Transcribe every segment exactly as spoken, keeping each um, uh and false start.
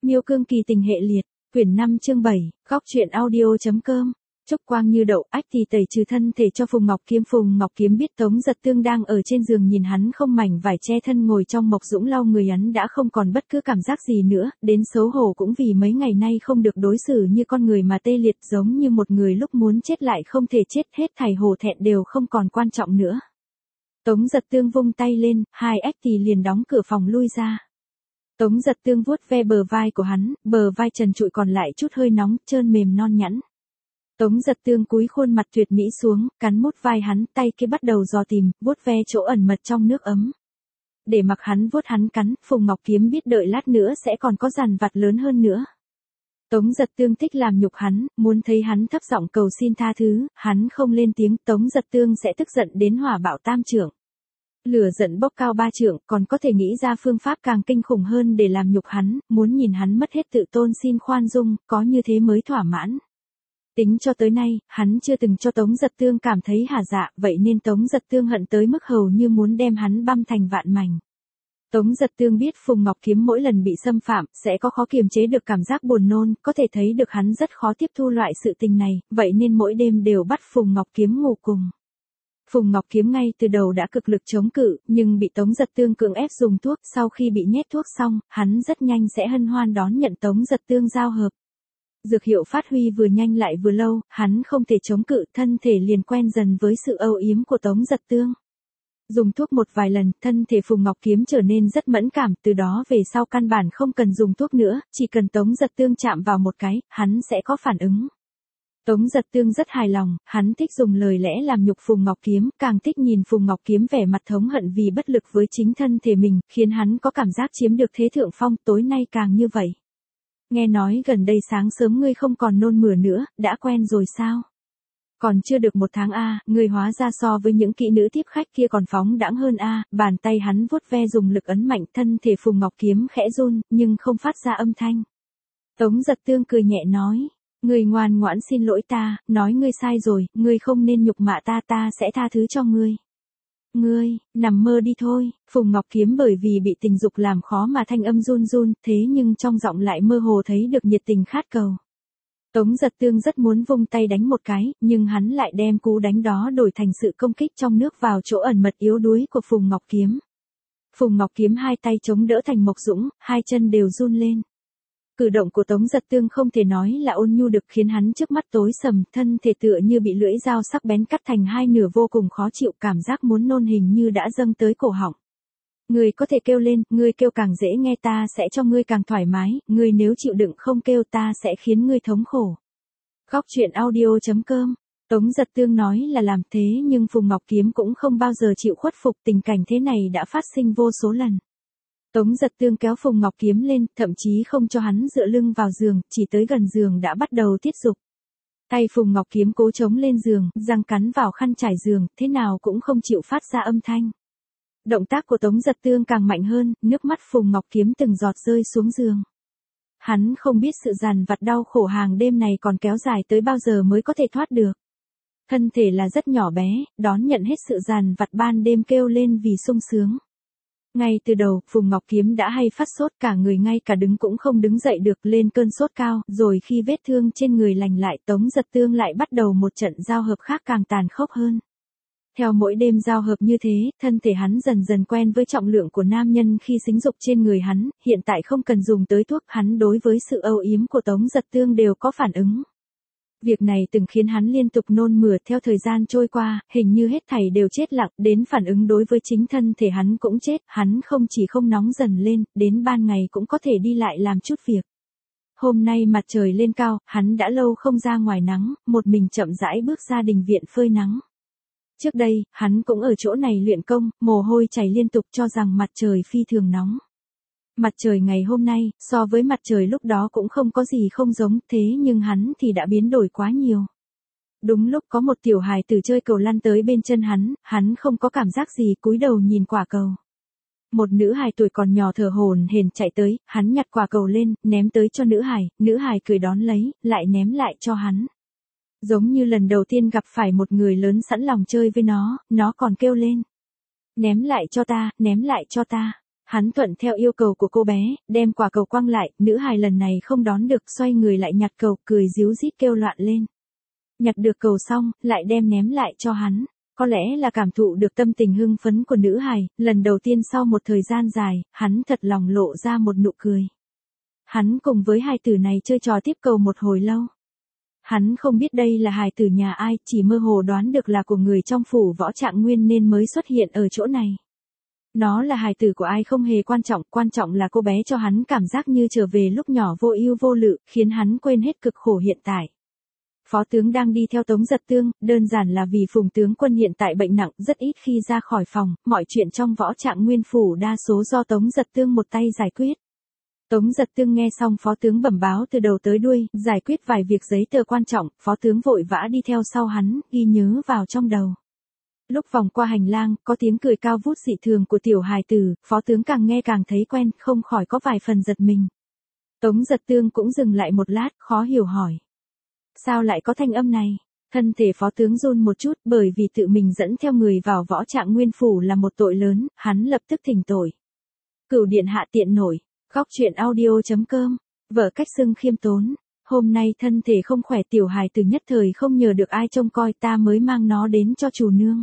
Miêu Cương Kỳ Tình Hệ Liệt, quyển năm chương bảy, góc truyện audio.com. Trúc quang như đậu, ách thì tẩy trừ thân thể cho Phùng Ngọc Kiếm. Phùng Ngọc Kiếm biết Tống Giật Tương đang ở trên giường nhìn hắn không mảnh vải che thân ngồi trong mộc dũng lau người, hắn đã không còn bất cứ cảm giác gì nữa, đến xấu hổ cũng vì mấy ngày nay không được đối xử như con người mà tê liệt giống như một người lúc muốn chết lại không thể chết, hết thảy hổ thẹn đều không còn quan trọng nữa. Tống Giật Tương vung tay lên, hai ách thì liền đóng cửa phòng lui ra. Tống Giật Tương vuốt ve bờ vai của hắn, bờ vai trần trụi còn lại chút hơi nóng, trơn mềm non nhẵn. Tống Giật Tương cúi khuôn mặt tuyệt mỹ xuống, cắn mút vai hắn, tay kia bắt đầu dò tìm, vuốt ve chỗ ẩn mật trong nước ấm. Để mặc hắn vuốt hắn cắn, Phùng Ngọc Kiếm biết đợi lát nữa sẽ còn có dằn vặt lớn hơn nữa. Tống Giật Tương thích làm nhục hắn, muốn thấy hắn thấp giọng cầu xin tha thứ, hắn không lên tiếng, Tống Giật Tương sẽ tức giận đến hỏa bạo tam trượng. Lửa giận bốc cao ba trượng, còn có thể nghĩ ra phương pháp càng kinh khủng hơn để làm nhục hắn, muốn nhìn hắn mất hết tự tôn xin khoan dung, có như thế mới thỏa mãn. Tính cho tới nay, hắn chưa từng cho Tống Giật Tương cảm thấy hả dạ, vậy nên Tống Giật Tương hận tới mức hầu như muốn đem hắn băm thành vạn mảnh. Tống Giật Tương biết Phùng Ngọc Kiếm mỗi lần bị xâm phạm, sẽ có khó kiềm chế được cảm giác buồn nôn, có thể thấy được hắn rất khó tiếp thu loại sự tình này, vậy nên mỗi đêm đều bắt Phùng Ngọc Kiếm ngủ cùng. Phùng Ngọc Kiếm ngay từ đầu đã cực lực chống cự, nhưng bị Tống Giật Tương cưỡng ép dùng thuốc, sau khi bị nhét thuốc xong, hắn rất nhanh sẽ hân hoan đón nhận Tống Giật Tương giao hợp. Dược hiệu phát huy vừa nhanh lại vừa lâu, hắn không thể chống cự, thân thể liền quen dần với sự âu yếm của Tống Giật Tương. Dùng thuốc một vài lần, thân thể Phùng Ngọc Kiếm trở nên rất mẫn cảm, từ đó về sau căn bản không cần dùng thuốc nữa, chỉ cần Tống Giật Tương chạm vào một cái, hắn sẽ có phản ứng. Tống Giật Tương rất hài lòng, hắn thích dùng lời lẽ làm nhục Phùng Ngọc Kiếm, càng thích nhìn Phùng Ngọc Kiếm vẻ mặt thống hận vì bất lực với chính thân thể mình, khiến hắn có cảm giác chiếm được thế thượng phong, tối nay càng như vậy. Nghe nói gần đây sáng sớm ngươi không còn nôn mửa nữa, đã quen rồi sao? Còn chưa được một tháng a, à, ngươi hóa ra so với những kỹ nữ tiếp khách kia còn phóng đãng hơn a, à. Bàn tay hắn vuốt ve dùng lực ấn mạnh, thân thể Phùng Ngọc Kiếm khẽ run, nhưng không phát ra âm thanh. Tống Giật Tương cười nhẹ nói, ngươi ngoan ngoãn xin lỗi ta, nói ngươi sai rồi, ngươi không nên nhục mạ ta, ta sẽ tha thứ cho ngươi. Ngươi, nằm mơ đi thôi. Phùng Ngọc Kiếm bởi vì bị tình dục làm khó mà thanh âm run run, thế nhưng trong giọng lại mơ hồ thấy được nhiệt tình khát cầu. Tống Giật Tương rất muốn vung tay đánh một cái, nhưng hắn lại đem cú đánh đó đổi thành sự công kích trong nước vào chỗ ẩn mật yếu đuối của Phùng Ngọc Kiếm. Phùng Ngọc Kiếm hai tay chống đỡ thành mộc dũng, hai chân đều run lên. Cử động của Tống Giật Tương không thể nói là ôn nhu được, khiến hắn trước mắt tối sầm, thân thể tựa như bị lưỡi dao sắc bén cắt thành hai nửa, vô cùng khó chịu, cảm giác muốn nôn hình như đã dâng tới cổ họng. Ngươi có thể kêu lên, ngươi kêu càng dễ nghe, ta sẽ cho ngươi càng thoải mái, ngươi nếu chịu đựng không kêu ta sẽ khiến ngươi thống khổ. Góc truyện audio.com. Tống Giật Tương nói là làm, thế nhưng Phùng Ngọc Kiếm cũng không bao giờ chịu khuất phục, tình cảnh thế này đã phát sinh vô số lần. Tống Giật Tương kéo Phùng Ngọc Kiếm lên, thậm chí không cho hắn dựa lưng vào giường, chỉ tới gần giường đã bắt đầu tiết dục. Tay Phùng Ngọc Kiếm cố chống lên giường, răng cắn vào khăn trải giường, thế nào cũng không chịu phát ra âm thanh. Động tác của Tống Giật Tương càng mạnh hơn, nước mắt Phùng Ngọc Kiếm từng giọt rơi xuống giường. Hắn không biết sự dằn vặt đau khổ hàng đêm này còn kéo dài tới bao giờ mới có thể thoát được. Thân thể là rất nhỏ bé, đón nhận hết sự dằn vặt, ban đêm kêu lên vì sung sướng. Ngay từ đầu, Phùng Ngọc Kiếm đã hay phát sốt, cả người ngay cả đứng cũng không đứng dậy được, lên cơn sốt cao, rồi khi vết thương trên người lành lại, Tống Giật Tương lại bắt đầu một trận giao hợp khác càng tàn khốc hơn. Theo mỗi đêm giao hợp như thế, thân thể hắn dần dần quen với trọng lượng của nam nhân khi xính dục trên người hắn, hiện tại không cần dùng tới thuốc, hắn đối với sự âu yếm của Tống Giật Tương đều có phản ứng. Việc này từng khiến hắn liên tục nôn mửa, theo thời gian trôi qua, hình như hết thảy đều chết lặng, đến phản ứng đối với chính thân thể hắn cũng chết, hắn không chỉ không nóng dần lên, đến ban ngày cũng có thể đi lại làm chút việc. Hôm nay mặt trời lên cao, hắn đã lâu không ra ngoài nắng, một mình chậm rãi bước ra đình viện phơi nắng. Trước đây, hắn cũng ở chỗ này luyện công, mồ hôi chảy liên tục, cho rằng mặt trời phi thường nóng. Mặt trời ngày hôm nay, so với mặt trời lúc đó cũng không có gì không giống, thế nhưng hắn thì đã biến đổi quá nhiều. Đúng lúc có một tiểu hài tử chơi cầu lăn tới bên chân hắn, hắn không có cảm giác gì, cúi đầu nhìn quả cầu. Một nữ hài tuổi còn nhỏ thở hổn hển chạy tới, hắn nhặt quả cầu lên, ném tới cho nữ hài, nữ hài cười đón lấy, lại ném lại cho hắn. Giống như lần đầu tiên gặp phải một người lớn sẵn lòng chơi với nó, nó còn kêu lên. Ném lại cho ta, ném lại cho ta. Hắn thuận theo yêu cầu của cô bé, đem quả cầu quăng lại, nữ hài lần này không đón được, xoay người lại nhặt cầu, cười ríu rít kêu loạn lên. Nhặt được cầu xong, lại đem ném lại cho hắn. Có lẽ là cảm thụ được tâm tình hưng phấn của nữ hài, lần đầu tiên sau một thời gian dài, hắn thật lòng lộ ra một nụ cười. Hắn cùng với hài tử này chơi trò tiếp cầu một hồi lâu. Hắn không biết đây là hài tử nhà ai, chỉ mơ hồ đoán được là của người trong phủ Võ Trạng Nguyên nên mới xuất hiện ở chỗ này. Nó là hài tử của ai không hề quan trọng, quan trọng là cô bé cho hắn cảm giác như trở về lúc nhỏ vô ưu vô lự, khiến hắn quên hết cực khổ hiện tại. Phó tướng đang đi theo Tống Giật Tương, đơn giản là vì Phùng tướng quân hiện tại bệnh nặng, rất ít khi ra khỏi phòng, mọi chuyện trong Võ Trạng Nguyên phủ đa số do Tống Giật Tương một tay giải quyết. Tống Giật Tương nghe xong phó tướng bẩm báo từ đầu tới đuôi, giải quyết vài việc giấy tờ quan trọng, phó tướng vội vã đi theo sau hắn, ghi nhớ vào trong đầu. Lúc vòng qua hành lang, có tiếng cười cao vút dị thường của tiểu hài tử, phó tướng càng nghe càng thấy quen, không khỏi có vài phần giật mình. Tống Giật Tương cũng dừng lại một lát, khó hiểu hỏi. Sao lại có thanh âm này? Thân thể phó tướng run một chút, bởi vì tự mình dẫn theo người vào Võ Trạng Nguyên phủ là một tội lớn, hắn lập tức thỉnh tội. Cửu điện hạ tiện nổi, góc truyện audio chấm com, vợ cách xưng khiêm tốn. Hôm nay thân thể không khỏe, tiểu hài từ nhất thời không nhờ được ai trông coi, ta mới mang nó đến cho chủ nương.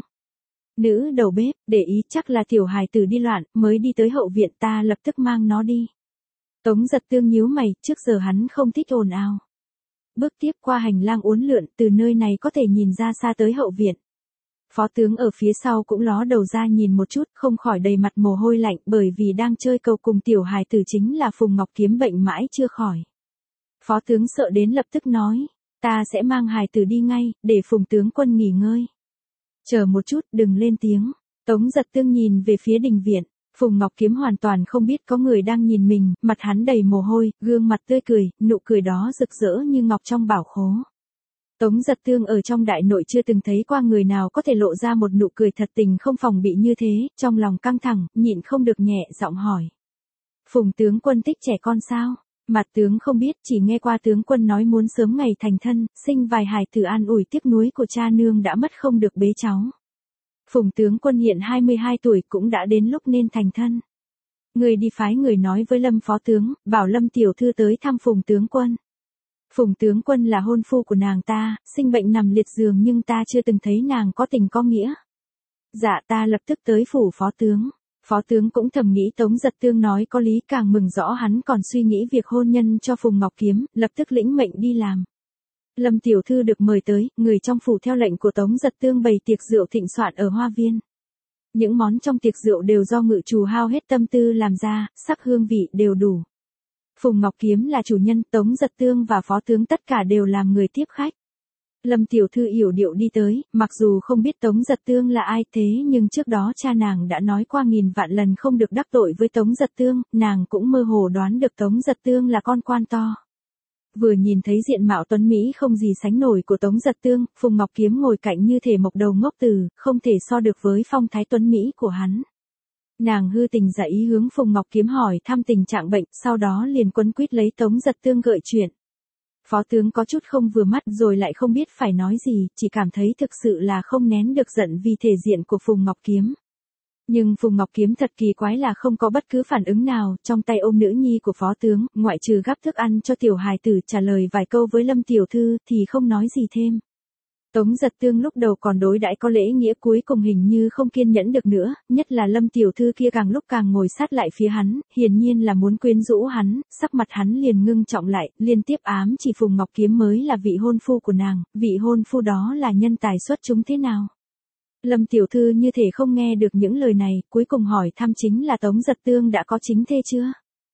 Nữ đầu bếp, để ý chắc là tiểu hài tử đi loạn, mới đi tới hậu viện, ta lập tức mang nó đi. Tống Giật Tương nhíu mày, trước giờ hắn không thích ồn ào. Bước tiếp qua hành lang uốn lượn, từ nơi này có thể nhìn ra xa tới hậu viện. Phó tướng ở phía sau cũng ló đầu ra nhìn một chút, không khỏi đầy mặt mồ hôi lạnh, bởi vì đang chơi cầu cùng tiểu hài tử chính là Phùng Ngọc Kiếm bệnh mãi chưa khỏi. Phó tướng sợ đến lập tức nói, ta sẽ mang hài tử đi ngay, để Phùng tướng quân nghỉ ngơi. Chờ một chút, đừng lên tiếng. Tống Giật Tương nhìn về phía đình viện. Phùng Ngọc Kiếm hoàn toàn không biết có người đang nhìn mình, mặt hắn đầy mồ hôi, gương mặt tươi cười, nụ cười đó rực rỡ như ngọc trong bảo khố. Tống Giật Tương ở trong đại nội chưa từng thấy qua người nào có thể lộ ra một nụ cười thật tình không phòng bị như thế, trong lòng căng thẳng, nhịn không được nhẹ giọng hỏi. Phùng tướng quân thích trẻ con sao? Mặt tướng không biết, chỉ nghe qua tướng quân nói muốn sớm ngày thành thân, sinh vài hài tử an ủi tiếc nuối của cha nương đã mất không được bế cháu. Phùng tướng quân hiện hai mươi hai tuổi, cũng đã đến lúc nên thành thân. Người đi phái người nói với Lâm phó tướng, bảo Lâm tiểu thư tới thăm Phùng tướng quân. Phùng tướng quân là hôn phu của nàng ta, sinh bệnh nằm liệt giường nhưng ta chưa từng thấy nàng có tình có nghĩa. Dạ, ta lập tức tới phủ phó tướng. Phó tướng cũng thầm nghĩ Tống Giật Tương nói có lý, càng mừng rõ hắn còn suy nghĩ việc hôn nhân cho Phùng Ngọc Kiếm, lập tức lĩnh mệnh đi làm. Lâm tiểu thư được mời tới, người trong phủ theo lệnh của Tống Giật Tương bày tiệc rượu thịnh soạn ở hoa viên. Những món trong tiệc rượu đều do ngự trù hao hết tâm tư làm ra, sắc hương vị đều đủ. Phùng Ngọc Kiếm là chủ nhân, Tống Giật Tương và phó tướng tất cả đều làm người tiếp khách. Lâm tiểu thư yểu điệu đi tới, mặc dù không biết Tống Giật Tương là ai thế nhưng trước đó cha nàng đã nói qua nghìn vạn lần không được đắc tội với Tống Giật Tương, nàng cũng mơ hồ đoán được Tống Giật Tương là con quan to. Vừa nhìn thấy diện mạo tuấn Mỹ không gì sánh nổi của Tống Giật Tương, Phùng Ngọc Kiếm ngồi cạnh như thể mộc đầu ngốc tử, không thể so được với phong thái tuấn Mỹ của hắn. Nàng hư tình giả ý hướng Phùng Ngọc Kiếm hỏi thăm tình trạng bệnh, sau đó liền quấn quýt lấy Tống Giật Tương gợi chuyện. Phó tướng có chút không vừa mắt rồi lại không biết phải nói gì, chỉ cảm thấy thực sự là không nén được giận vì thể diện của Phùng Ngọc Kiếm. Nhưng Phùng Ngọc Kiếm thật kỳ quái là không có bất cứ phản ứng nào, trong tay ôm nữ nhi của phó tướng, ngoại trừ gắp thức ăn cho tiểu hài tử trả lời vài câu với Lâm tiểu thư thì không nói gì thêm. Tống Giật Tương lúc đầu còn đối đãi có lễ nghĩa, cuối cùng hình như không kiên nhẫn được nữa, nhất là Lâm tiểu thư kia càng lúc càng ngồi sát lại phía hắn, hiển nhiên là muốn quyến rũ hắn, sắc mặt hắn liền ngưng trọng lại, liên tiếp ám chỉ Phùng Ngọc Kiếm mới là vị hôn phu của nàng, vị hôn phu đó là nhân tài xuất chúng thế nào. Lâm tiểu thư như thể không nghe được những lời này, cuối cùng hỏi thăm chính là Tống Giật Tương đã có chính thê chưa?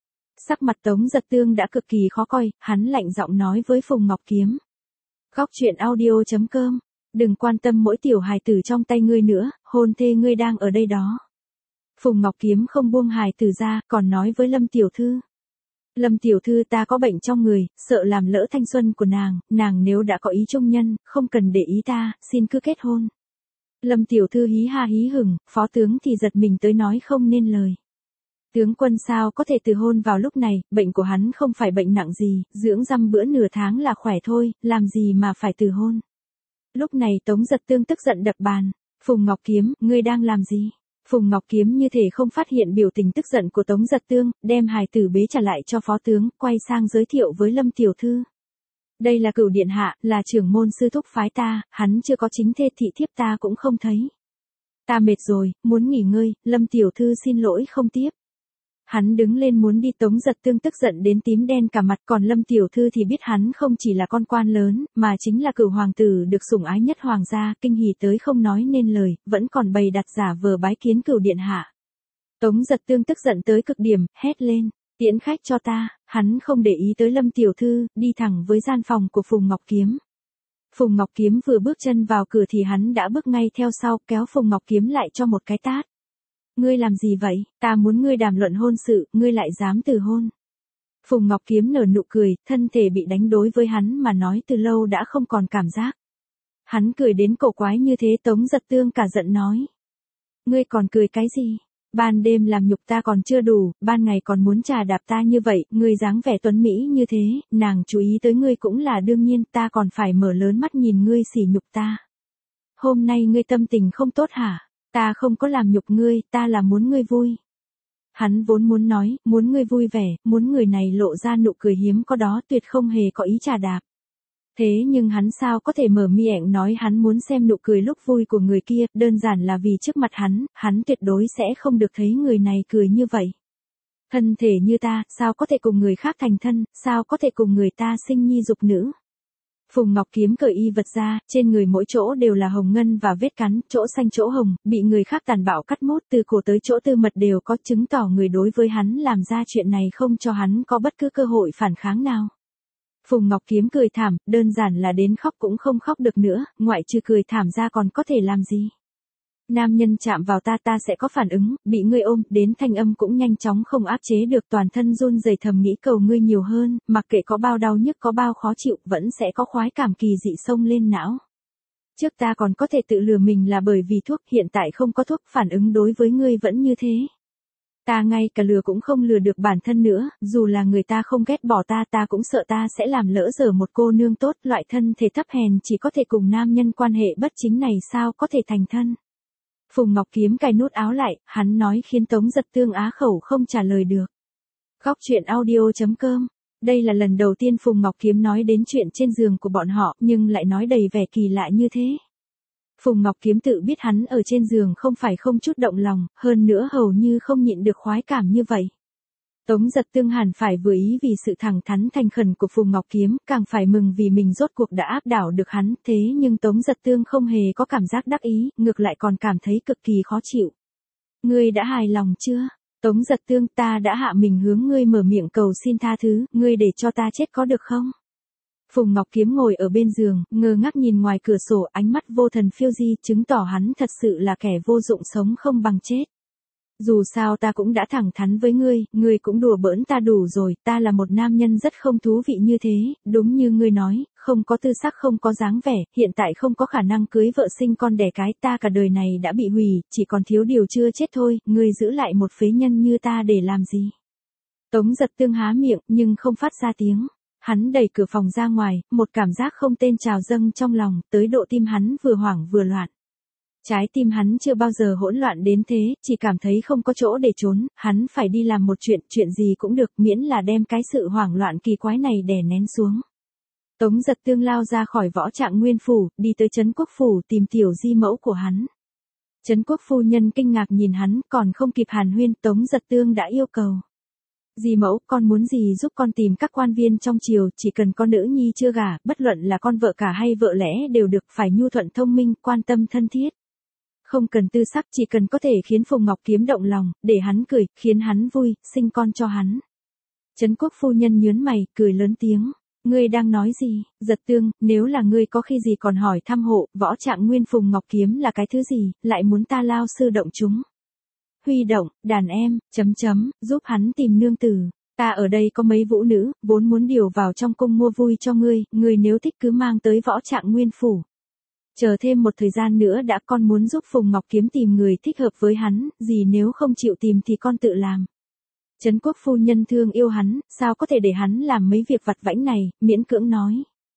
Sắc mặt Tống Giật Tương đã cực kỳ khó coi, hắn lạnh giọng nói với Phùng Ngọc Kiếm. Góc truyện audio chấm com, đừng quan tâm mỗi tiểu hài tử trong tay ngươi nữa, hôn thê ngươi đang ở đây đó. Phùng Ngọc Kiếm không buông hài tử ra, còn nói với Lâm tiểu thư. Lâm tiểu thư ta có bệnh trong người, sợ làm lỡ thanh xuân của nàng, nàng nếu đã có ý chung nhân, không cần để ý ta, xin cứ kết hôn. Lâm tiểu thư hí ha hí hửng, phó tướng thì giật mình tới nói không nên lời. Tướng quân sao có thể từ hôn vào lúc này, bệnh của hắn không phải bệnh nặng gì, dưỡng dăm bữa nửa tháng là khỏe thôi, làm gì mà phải từ hôn. Lúc này Tống Giật Tương tức giận đập bàn. Phùng Ngọc Kiếm, ngươi đang làm gì? Phùng Ngọc Kiếm như thể không phát hiện biểu tình tức giận của Tống Giật Tương, đem hài tử bế trả lại cho phó tướng, quay sang giới thiệu với Lâm tiểu thư. Đây là Cửu điện hạ, là trưởng môn sư thúc phái ta, hắn chưa có chính thê thị thiếp ta cũng không thấy. Ta mệt rồi, muốn nghỉ ngơi, Lâm tiểu thư xin lỗi không tiếp. Hắn đứng lên muốn đi, Tống Giật Tương tức giận đến tím đen cả mặt, còn Lâm tiểu thư thì biết hắn không chỉ là con quan lớn, mà chính là Cửu hoàng tử được sủng ái nhất hoàng gia, kinh hỉ tới không nói nên lời, vẫn còn bày đặt giả vờ bái kiến Cửu điện hạ. Tống Giật Tương tức giận tới cực điểm, hét lên, tiễn khách cho ta, hắn không để ý tới Lâm tiểu thư, đi thẳng với gian phòng của Phùng Ngọc Kiếm. Phùng Ngọc Kiếm vừa bước chân vào cửa thì hắn đã bước ngay theo sau, kéo Phùng Ngọc Kiếm lại cho một cái tát. Ngươi làm gì vậy, ta muốn ngươi đàm luận hôn sự, ngươi lại dám từ hôn. Phùng Ngọc Kiếm nở nụ cười, thân thể bị đánh đối với hắn mà nói từ lâu đã không còn cảm giác. Hắn cười đến cổ quái như thế, Tống Giật Tương cả giận nói. Ngươi còn cười cái gì? Ban đêm làm nhục ta còn chưa đủ, ban ngày còn muốn trà đạp ta như vậy, ngươi dáng vẻ tuấn mỹ như thế, nàng chú ý tới ngươi cũng là đương nhiên, ta còn phải mở lớn mắt nhìn ngươi sỉ nhục ta. Hôm nay ngươi tâm tình không tốt hả? Ta không có làm nhục ngươi, ta là muốn ngươi vui. Hắn vốn muốn nói, muốn ngươi vui vẻ, muốn người này lộ ra nụ cười hiếm có đó, tuyệt không hề có ý trà đạp. Thế nhưng hắn sao có thể mở miệng nói hắn muốn xem nụ cười lúc vui của người kia, đơn giản là vì trước mặt hắn, hắn tuyệt đối sẽ không được thấy người này cười như vậy. Thân thể như ta, sao có thể cùng người khác thành thân, sao có thể cùng người ta sinh nhi dục nữ. Phùng Ngọc Kiếm cởi y vật ra, trên người mỗi chỗ đều là hồng ngân và vết cắn, chỗ xanh chỗ hồng, bị người khác tàn bạo cắt mốt từ cổ tới chỗ tư mật đều có, chứng tỏ người đối với hắn làm ra chuyện này không cho hắn có bất cứ cơ hội phản kháng nào. Phùng Ngọc Kiếm cười thảm, đơn giản là đến khóc cũng không khóc được nữa, ngoại trừ cười thảm ra còn có thể làm gì. Nam nhân chạm vào ta ta sẽ có phản ứng, bị ngươi ôm, đến thanh âm cũng nhanh chóng không áp chế được, toàn thân run rẩy thầm nghĩ cầu ngươi nhiều hơn, mặc kệ có bao đau nhức có bao khó chịu, vẫn sẽ có khoái cảm kỳ dị xông lên não. Trước ta còn có thể tự lừa mình là bởi vì thuốc, hiện tại không có thuốc, phản ứng đối với ngươi vẫn như thế. Ta ngay cả lừa cũng không lừa được bản thân nữa, dù là người ta không ghét bỏ ta ta cũng sợ ta sẽ làm lỡ dở một cô nương tốt, loại thân thể thấp hèn chỉ có thể cùng nam nhân quan hệ bất chính này sao có thể thành thân. Phùng Ngọc Kiếm cài nút áo lại, hắn nói khiến Tống Giật Tương á khẩu không trả lời được. Góc truyện audio chấm com. Đây là lần đầu tiên Phùng Ngọc Kiếm nói đến chuyện trên giường của bọn họ, nhưng lại nói đầy vẻ kỳ lạ như thế. Phùng Ngọc Kiếm tự biết hắn ở trên giường không phải không chút động lòng, hơn nữa hầu như không nhịn được khoái cảm như vậy. Tống Giật Tương hẳn phải vừa ý vì sự thẳng thắn thành khẩn của Phùng Ngọc Kiếm, càng phải mừng vì mình rốt cuộc đã áp đảo được hắn, thế nhưng Tống Giật Tương không hề có cảm giác đắc ý, ngược lại còn cảm thấy cực kỳ khó chịu. Ngươi đã hài lòng chưa? Tống Giật Tương, ta đã hạ mình hướng ngươi mở miệng cầu xin tha thứ, ngươi để cho ta chết có được không? Phùng Ngọc Kiếm ngồi ở bên giường, ngơ ngác nhìn ngoài cửa sổ, ánh mắt vô thần phiêu di, chứng tỏ hắn thật sự là kẻ vô dụng sống không bằng chết. Dù sao ta cũng đã thẳng thắn với ngươi, ngươi cũng đùa bỡn ta đủ rồi, ta là một nam nhân rất không thú vị như thế, đúng như ngươi nói, không có tư sắc không có dáng vẻ, hiện tại không có khả năng cưới vợ sinh con đẻ cái, ta cả đời này đã bị hủy, chỉ còn thiếu điều chưa chết thôi, ngươi giữ lại một phế nhân như ta để làm gì? Tống Giật Tương há miệng, nhưng không phát ra tiếng. Hắn đẩy cửa phòng ra ngoài, một cảm giác không tên trào dâng trong lòng, tới độ tim hắn vừa hoảng vừa loạn. Trái tim hắn chưa bao giờ hỗn loạn đến thế, chỉ cảm thấy không có chỗ để trốn, hắn phải đi làm một chuyện, chuyện gì cũng được, miễn là đem cái sự hoảng loạn kỳ quái này đè nén xuống. Tống Giật Tương lao ra khỏi Võ Trạng Nguyên phủ, đi tới Trấn Quốc phủ tìm tiểu di mẫu của hắn. Trấn Quốc phu nhân kinh ngạc nhìn hắn, còn không kịp hàn huyên, Tống Giật Tương đã yêu cầu. Dì mẫu, con muốn gì giúp con tìm các quan viên trong triều, chỉ cần con nữ nhi chưa gả, bất luận là con vợ cả hay vợ lẽ đều được, phải nhu thuận thông minh, quan tâm thân thiết. Không cần tư sắc, chỉ cần có thể khiến Phùng Ngọc Kiếm động lòng, để hắn cười, khiến hắn vui, sinh con cho hắn. Trấn Quốc phu nhân nhớn mày, cười lớn tiếng. Ngươi đang nói gì? Giật Tương, nếu là ngươi có khi gì còn hỏi thăm hộ, Võ Trạng Nguyên Phùng Ngọc Kiếm là cái thứ gì, lại muốn ta lao sư động chúng. Huy động, đàn em, chấm chấm, giúp hắn tìm nương tử. Ta ở đây có mấy vũ nữ, vốn muốn điều vào trong cung mua vui cho ngươi, ngươi nếu thích cứ mang tới Võ Trạng Nguyên phủ. Chờ thêm một thời gian nữa đã, con muốn giúp Phùng Ngọc Kiếm tìm người thích hợp với hắn, gì nếu không chịu tìm thì con tự làm. Trấn Quốc phu nhân thương yêu hắn, sao có thể để hắn làm mấy việc vặt vãnh này, miễn cưỡng nói.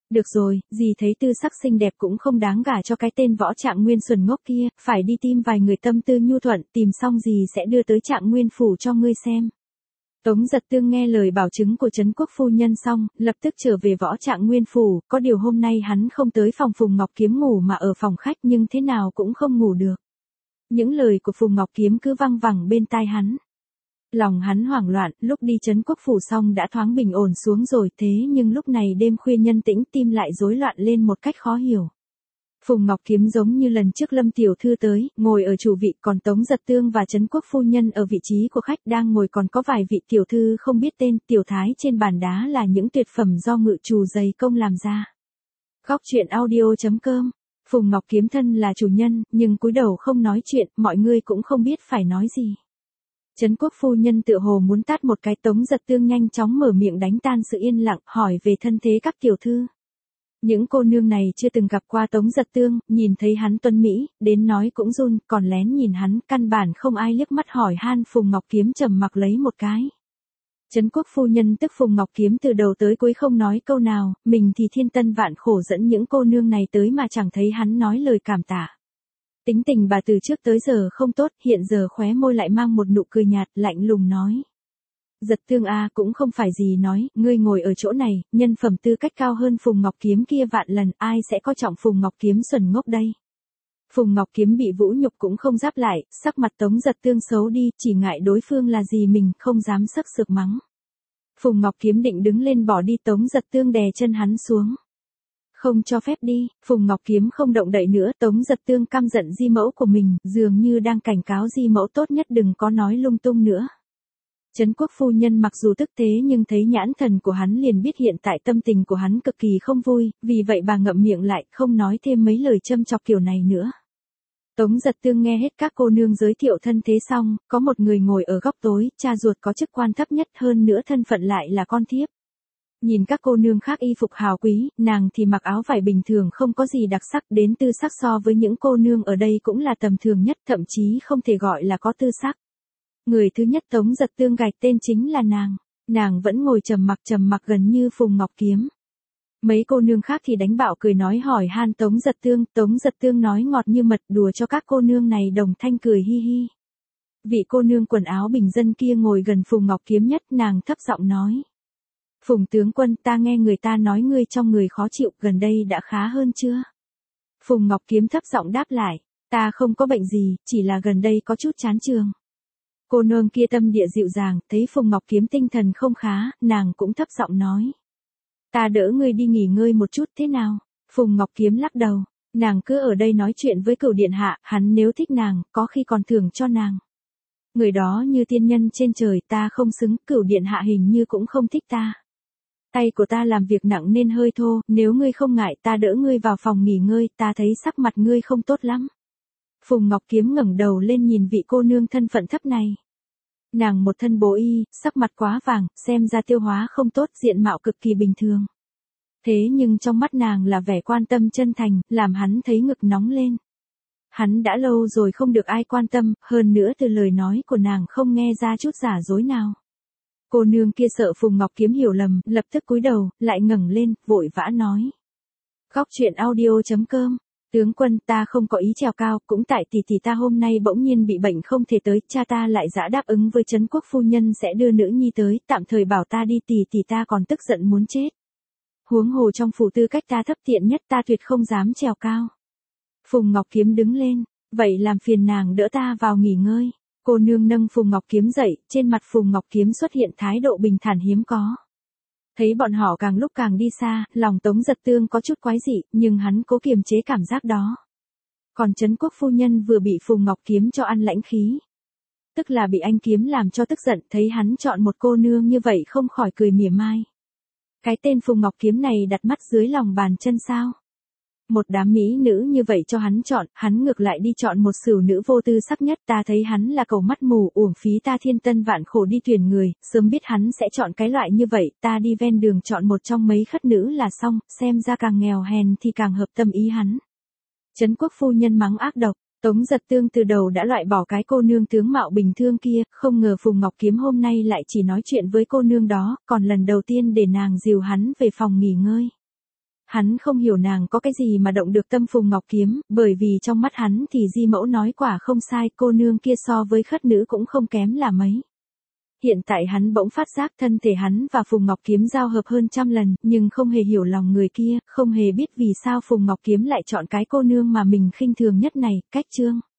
Được rồi, dì thấy tư sắc xinh đẹp cũng không đáng gả cho cái tên Võ Trạng Nguyên xuẩn ngốc kia, phải đi tìm vài người tâm tư nhu thuận, tìm xong dì sẽ đưa tới Trạng Nguyên phủ cho ngươi xem. Tống Giật Tương nghe lời bảo chứng của Trấn Quốc phu nhân xong, lập tức trở về Võ Trạng Nguyên phủ, có điều hôm nay hắn không tới phòng Phùng Ngọc Kiếm ngủ mà ở phòng khách nhưng thế nào cũng không ngủ được. Những lời của Phùng Ngọc Kiếm cứ văng vẳng bên tai hắn. Lòng hắn hoảng loạn, lúc đi Trấn Quốc phủ xong đã thoáng bình ổn xuống rồi, thế nhưng lúc này đêm khuya nhân tĩnh tim lại rối loạn lên một cách khó hiểu. Phùng Ngọc Kiếm giống như lần trước Lâm tiểu thư tới, ngồi ở chủ vị, còn Tống Giật Tương và Trấn Quốc phu nhân ở vị trí của khách đang ngồi, còn có vài vị tiểu thư không biết tên, tiểu thái trên bàn đá là những tuyệt phẩm do ngự trù dày công làm ra. Góc truyện audio chấm com. Phùng Ngọc Kiếm thân là chủ nhân, nhưng cúi đầu không nói chuyện, mọi người cũng không biết phải nói gì. Trấn Quốc phu nhân tựa hồ muốn tát một cái, Tống Giật Tương nhanh chóng mở miệng đánh tan sự yên lặng, hỏi về thân thế các tiểu thư. Những cô nương này chưa từng gặp qua Tống Giật Tương, nhìn thấy hắn tuấn mỹ, đến nói cũng run, còn lén nhìn hắn, căn bản không ai liếc mắt hỏi han. Phùng Ngọc Kiếm trầm mặc lấy một cái. Trấn Quốc phu nhân tức Phùng Ngọc Kiếm từ đầu tới cuối không nói câu nào, mình thì thiên tân vạn khổ dẫn những cô nương này tới mà chẳng thấy hắn nói lời cảm tạ. Tính tình bà từ trước tới giờ không tốt, hiện giờ khóe môi lại mang một nụ cười nhạt, lạnh lùng nói. Giật Tương a, cũng không phải gì nói, ngươi ngồi ở chỗ này, nhân phẩm tư cách cao hơn Phùng Ngọc Kiếm kia vạn lần, ai sẽ coi trọng Phùng Ngọc Kiếm xuẩn ngốc đây. Phùng Ngọc Kiếm bị vũ nhục cũng không giáp lại, sắc mặt Tống Giật Tương xấu đi, chỉ ngại đối phương là gì mình, không dám sấc sược mắng. Phùng Ngọc Kiếm định đứng lên bỏ đi, Tống Giật Tương đè chân hắn xuống. Không cho phép đi. Phùng Ngọc Kiếm không động đậy nữa, Tống Giật Tương căm giận di mẫu của mình, dường như đang cảnh cáo di mẫu tốt nhất đừng có nói lung tung nữa. Trấn Quốc phu nhân mặc dù tức thế nhưng thấy nhãn thần của hắn liền biết hiện tại tâm tình của hắn cực kỳ không vui, vì vậy bà ngậm miệng lại, không nói thêm mấy lời châm chọc kiểu này nữa. Tống Giật Tương nghe hết các cô nương giới thiệu thân thế xong, có một người ngồi ở góc tối, cha ruột có chức quan thấp nhất, hơn nữa thân phận lại là con thiếp. Nhìn các cô nương khác y phục hào quý, nàng thì mặc áo vải bình thường không có gì đặc sắc, đến tư sắc so với những cô nương ở đây cũng là tầm thường nhất, thậm chí không thể gọi là có tư sắc. Người thứ nhất Tống Giật Tương gạch tên chính là nàng. Nàng vẫn ngồi trầm mặc trầm mặc gần như Phùng Ngọc Kiếm. Mấy cô nương khác thì đánh bạo cười nói hỏi han Tống Giật Tương, Tống Giật Tương nói ngọt như mật đùa cho các cô nương này đồng thanh cười hi hi. Vị cô nương quần áo bình dân kia ngồi gần Phùng Ngọc Kiếm nhất, nàng thấp giọng nói. Phùng tướng quân, ta nghe người ta nói ngươi trong người khó chịu, gần đây đã khá hơn chưa? Phùng Ngọc Kiếm thấp giọng đáp lại, ta không có bệnh gì, chỉ là gần đây có chút chán trường. Cô nương kia tâm địa dịu dàng, thấy Phùng Ngọc Kiếm tinh thần không khá, nàng cũng thấp giọng nói. Ta đỡ ngươi đi nghỉ ngơi một chút thế nào? Phùng Ngọc Kiếm lắc đầu, nàng cứ ở đây nói chuyện với Cửu điện hạ, hắn nếu thích nàng, có khi còn thưởng cho nàng. Người đó như tiên nhân trên trời, ta không xứng, Cửu điện hạ hình như cũng không thích ta. Tay của ta làm việc nặng nên hơi thô, nếu ngươi không ngại ta đỡ ngươi vào phòng nghỉ ngơi, ta thấy sắc mặt ngươi không tốt lắm. Phùng Ngọc Kiếm ngẩng đầu lên nhìn vị cô nương thân phận thấp này. Nàng một thân bố y, sắc mặt quá vàng, xem ra tiêu hóa không tốt, diện mạo cực kỳ bình thường. Thế nhưng trong mắt nàng là vẻ quan tâm chân thành, làm hắn thấy ngực nóng lên. Hắn đã lâu rồi không được ai quan tâm, hơn nữa từ lời nói của nàng không nghe ra chút giả dối nào. Cô nương kia sợ Phùng Ngọc Kiếm hiểu lầm, lập tức cúi đầu, lại ngẩng lên, vội vã nói. Góc truyện audio chấm com. Tướng quân, ta không có ý trèo cao, cũng tại tỷ tỷ ta hôm nay bỗng nhiên bị bệnh không thể tới, cha ta lại dã đáp ứng với Trấn Quốc phu nhân sẽ đưa nữ nhi tới, tạm thời bảo ta đi, tỷ tỷ ta còn tức giận muốn chết. Huống hồ trong phủ tư cách ta thấp tiện nhất, ta tuyệt không dám trèo cao. Phùng Ngọc Kiếm đứng lên, vậy làm phiền nàng đỡ ta vào nghỉ ngơi. Cô nương nâng Phùng Ngọc Kiếm dậy, trên mặt Phùng Ngọc Kiếm xuất hiện thái độ bình thản hiếm có. Thấy bọn họ càng lúc càng đi xa, lòng Tống Giật Tương có chút quái dị, nhưng hắn cố kiềm chế cảm giác đó. Còn Trấn Quốc phu nhân vừa bị Phùng Ngọc Kiếm cho ăn lãnh khí. Tức là bị anh Kiếm làm cho tức giận, thấy hắn chọn một cô nương như vậy không khỏi cười mỉa mai. Cái tên Phùng Ngọc Kiếm này đặt mắt dưới lòng bàn chân sao? Một đám mỹ nữ như vậy cho hắn chọn, hắn ngược lại đi chọn một sửu nữ vô tư sắc nhất, ta thấy hắn là cầu mắt mù, uổng phí ta thiên tân vạn khổ đi tuyển người, sớm biết hắn sẽ chọn cái loại như vậy, ta đi ven đường chọn một trong mấy khất nữ là xong, xem ra càng nghèo hèn thì càng hợp tâm ý hắn. Trấn Quốc phu nhân mắng ác độc, Tống Giật Tương từ đầu đã loại bỏ cái cô nương tướng mạo bình thường kia, không ngờ Phùng Ngọc Kiếm hôm nay lại chỉ nói chuyện với cô nương đó, còn lần đầu tiên để nàng dìu hắn về phòng nghỉ ngơi. Hắn không hiểu nàng có cái gì mà động được tâm Phùng Ngọc Kiếm, bởi vì trong mắt hắn thì Di Mẫu nói quả không sai, cô nương kia so với Khất Nữ cũng không kém là mấy. Hiện tại hắn bỗng phát giác thân thể hắn và Phùng Ngọc Kiếm giao hợp hơn trăm lần, nhưng không hề hiểu lòng người kia, không hề biết vì sao Phùng Ngọc Kiếm lại chọn cái cô nương mà mình khinh thường nhất này, Cách Trương.